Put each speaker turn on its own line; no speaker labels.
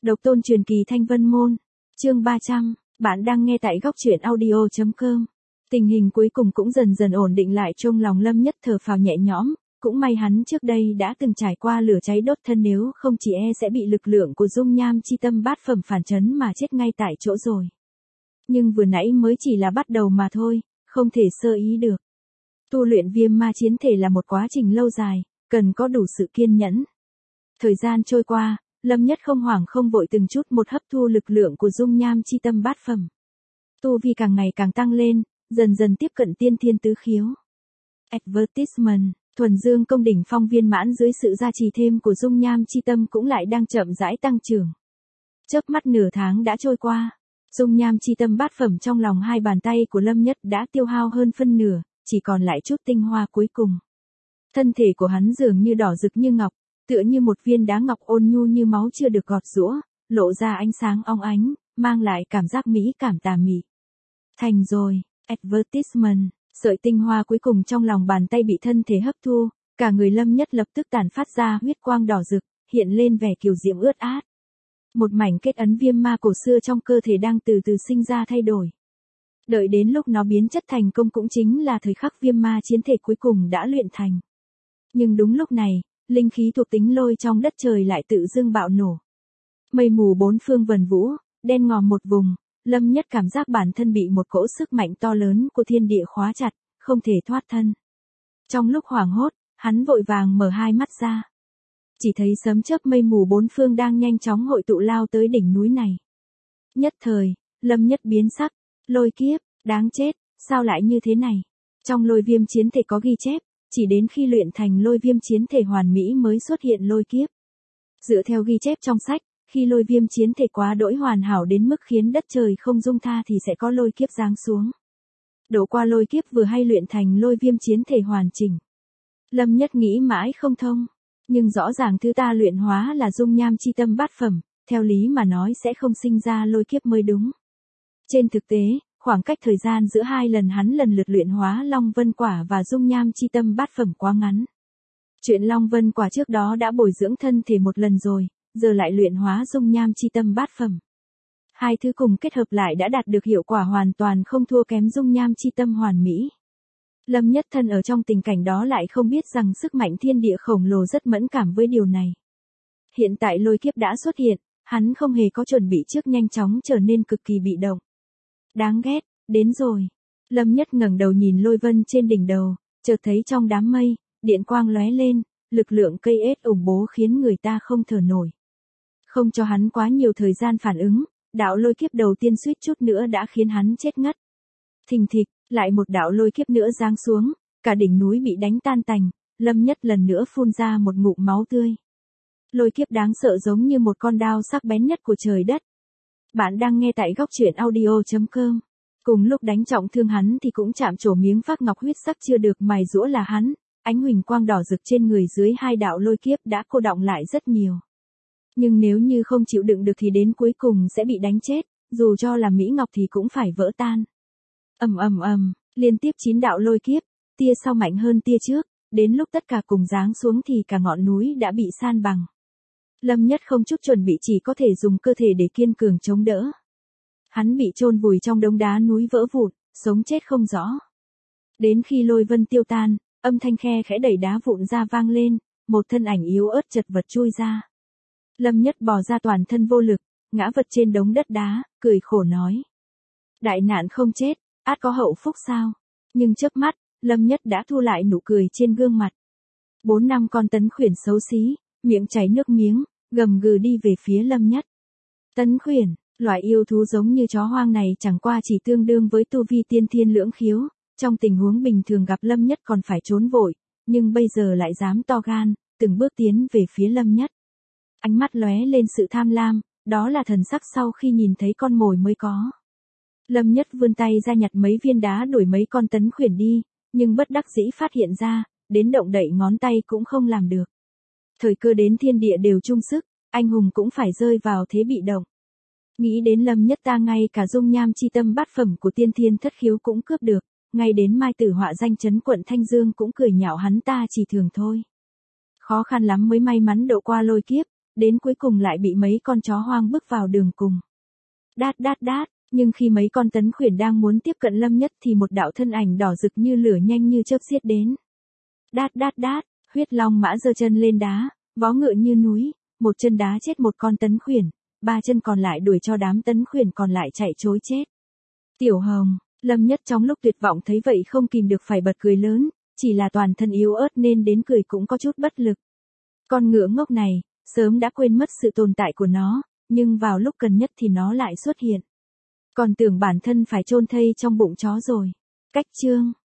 Độc tôn truyền kỳ Thanh Vân Môn. Chương 300, bạn đang nghe tại góc truyện audio.com. Tình hình cuối cùng cũng dần dần ổn định lại, trong lòng Lâm Nhất thở phào nhẹ nhõm, cũng may hắn trước đây đã từng trải qua lửa cháy đốt thân, nếu không chỉ sẽ bị lực lượng của dung nham chi tâm bát phẩm phản chấn mà chết ngay tại chỗ rồi. Nhưng vừa nãy mới chỉ là bắt đầu mà thôi, không thể sơ ý được. Tu luyện viêm ma chiến thể là một quá trình lâu dài, cần có đủ sự kiên nhẫn. Thời gian trôi qua, Lâm Nhất không hoảng không vội, từng chút một hấp thu lực lượng của dung nham chi tâm bát phẩm. Tu vi càng ngày càng tăng lên, dần dần tiếp cận tiên thiên tứ khiếu. Advertisement, thuần dương công đỉnh phong viên mãn dưới sự gia trì thêm của dung nham chi tâm cũng lại đang chậm rãi tăng trưởng. Chớp mắt nửa tháng đã trôi qua, dung nham chi tâm bát phẩm trong lòng hai bàn tay của Lâm Nhất đã tiêu hao hơn phân nửa, chỉ còn lại chút tinh hoa cuối cùng. Thân thể của hắn dường như đỏ rực như ngọc, tựa như một viên đá ngọc ôn nhu như máu chưa được gọt giũa, lộ ra ánh sáng óng ánh, mang lại cảm giác mỹ cảm tà mị. Thành rồi, advertisement, sợi tinh hoa cuối cùng trong lòng bàn tay bị thân thể hấp thu, cả người Lâm Nhất lập tức tản phát ra huyết quang đỏ rực, hiện lên vẻ kiều diễm ướt át. Một mảnh kết ấn viêm ma cổ xưa trong cơ thể đang từ từ sinh ra thay đổi. Đợi đến lúc nó biến chất thành công cũng chính là thời khắc viêm ma chiến thể cuối cùng đã luyện thành. Nhưng đúng lúc này, linh khí thuộc tính lôi trong đất trời lại tự dưng bạo nổ. Mây mù bốn phương vần vũ, đen ngòm một vùng, Lâm Nhất cảm giác bản thân bị một cỗ sức mạnh to lớn của thiên địa khóa chặt, không thể thoát thân. Trong lúc hoảng hốt, hắn vội vàng mở hai mắt ra. Chỉ thấy sấm chớp mây mù bốn phương đang nhanh chóng hội tụ lao tới đỉnh núi này. Nhất thời, Lâm Nhất biến sắc, lôi kiếp, đáng chết, sao lại như thế này? Trong lôi viêm chiến thể có ghi chép, chỉ đến khi luyện thành lôi viêm chiến thể hoàn mỹ mới xuất hiện lôi kiếp. Dựa theo ghi chép trong sách, khi lôi viêm chiến thể quá đỗi hoàn hảo đến mức khiến đất trời không dung tha thì sẽ có lôi kiếp giáng xuống. Đổ qua lôi kiếp vừa hay luyện thành lôi viêm chiến thể hoàn chỉnh. Lâm Nhất nghĩ mãi không thông, nhưng rõ ràng thứ ta luyện hóa là dung nham chi tâm bát phẩm, theo lý mà nói sẽ không sinh ra lôi kiếp mới đúng. Trên thực tế, khoảng cách thời gian giữa hai lần hắn lần lượt luyện hóa Long Vân Quả và dung nham chi tâm bát phẩm quá ngắn. Chuyện Long Vân Quả trước đó đã bồi dưỡng thân thể một lần rồi, giờ lại luyện hóa dung nham chi tâm bát phẩm. Hai thứ cùng kết hợp lại đã đạt được hiệu quả hoàn toàn không thua kém dung nham chi tâm hoàn mỹ. Lâm Nhất thân ở trong tình cảnh đó lại không biết rằng sức mạnh thiên địa khổng lồ rất mẫn cảm với điều này. Hiện tại lôi kiếp đã xuất hiện, hắn không hề có chuẩn bị trước, nhanh chóng trở nên cực kỳ bị động. Đáng ghét, đến rồi. Lâm Nhất ngẩng đầu nhìn lôi vân trên đỉnh đầu, chợt thấy trong đám mây, điện quang lóe lên, lực lượng cây ết ủng bố khiến người ta không thở nổi. Không cho hắn quá nhiều thời gian phản ứng, đạo lôi kiếp đầu tiên suýt chút nữa đã khiến hắn chết ngất. Thình thịch, lại một đạo lôi kiếp nữa giáng xuống, cả đỉnh núi bị đánh tan tành, Lâm Nhất lần nữa phun ra một ngụm máu tươi. Lôi kiếp đáng sợ giống như một con đao sắc bén nhất của trời đất. Bạn đang nghe tại góc truyện audio.com. Cùng lúc đánh trọng thương hắn thì cũng chạm trổ miếng phác ngọc huyết sắc chưa được mài giũa là hắn, ánh huỳnh quang đỏ rực trên người dưới hai đạo lôi kiếp đã cô đọng lại rất nhiều. Nhưng nếu như không chịu đựng được thì đến cuối cùng sẽ bị đánh chết, dù cho là mỹ ngọc thì cũng phải vỡ tan. Ầm ầm ầm, liên tiếp 9 đạo lôi kiếp, tia sau mạnh hơn tia trước, đến lúc tất cả cùng giáng xuống thì cả ngọn núi đã bị san bằng. Lâm Nhất không chút chuẩn bị, chỉ có thể dùng cơ thể để kiên cường chống đỡ. Hắn bị chôn vùi trong đống đá núi vỡ vụn, sống chết không rõ. Đến khi lôi vân tiêu tan, âm thanh khe khẽ đẩy đá vụn ra vang lên, một thân ảnh yếu ớt chật vật chui ra. Lâm Nhất bò ra toàn thân vô lực, ngã vật trên đống đất đá, cười khổ nói. Đại nạn không chết, át có hậu phúc sao? Nhưng chớp mắt, Lâm Nhất đã thu lại nụ cười trên gương mặt. 4 năm con tấn khuyển xấu xí, miệng chảy nước miếng, gầm gừ đi về phía Lâm Nhất. Tấn khuyển, loại yêu thú giống như chó hoang này chẳng qua chỉ tương đương với tu vi tiên thiên lưỡng khiếu, trong tình huống bình thường gặp Lâm Nhất còn phải trốn vội, nhưng bây giờ lại dám to gan, từng bước tiến về phía Lâm Nhất. Ánh mắt lóe lên sự tham lam, đó là thần sắc sau khi nhìn thấy con mồi mới có. Lâm Nhất vươn tay ra nhặt mấy viên đá đuổi mấy con tấn khuyển đi, nhưng bất đắc dĩ phát hiện ra, đến động đậy ngón tay cũng không làm được. Thời cơ đến thiên địa đều chung sức, anh hùng cũng phải rơi vào thế bị động. Nghĩ đến Lâm Nhất ta ngay cả dung nham chi tâm bát phẩm của tiên thiên thất khiếu cũng cướp được, ngay đến Mai Tử họa danh chấn quận Thanh Dương cũng cười nhạo hắn ta chỉ thường thôi. Khó khăn lắm mới may mắn độ qua lôi kiếp, đến cuối cùng lại bị mấy con chó hoang bước vào đường cùng. Đát đát đát, nhưng khi mấy con tấn khuyển đang muốn tiếp cận Lâm Nhất thì một đạo thân ảnh đỏ rực như lửa nhanh như chớp giết đến. Đát đát đát, huyết long mã giơ chân lên đá, vó ngựa như núi, một chân đá chết một con tấn khuyển, ba chân còn lại đuổi cho đám tấn khuyển còn lại chạy trối chết. Tiểu Hồng, Lâm Nhất trong lúc tuyệt vọng thấy vậy không kìm được phải bật cười lớn, chỉ là toàn thân yếu ớt nên đến cười cũng có chút bất lực. Con ngựa ngốc này, sớm đã quên mất sự tồn tại của nó, nhưng vào lúc cần nhất thì nó lại xuất hiện. Còn tưởng bản thân phải chôn thây trong bụng chó rồi. Cách chương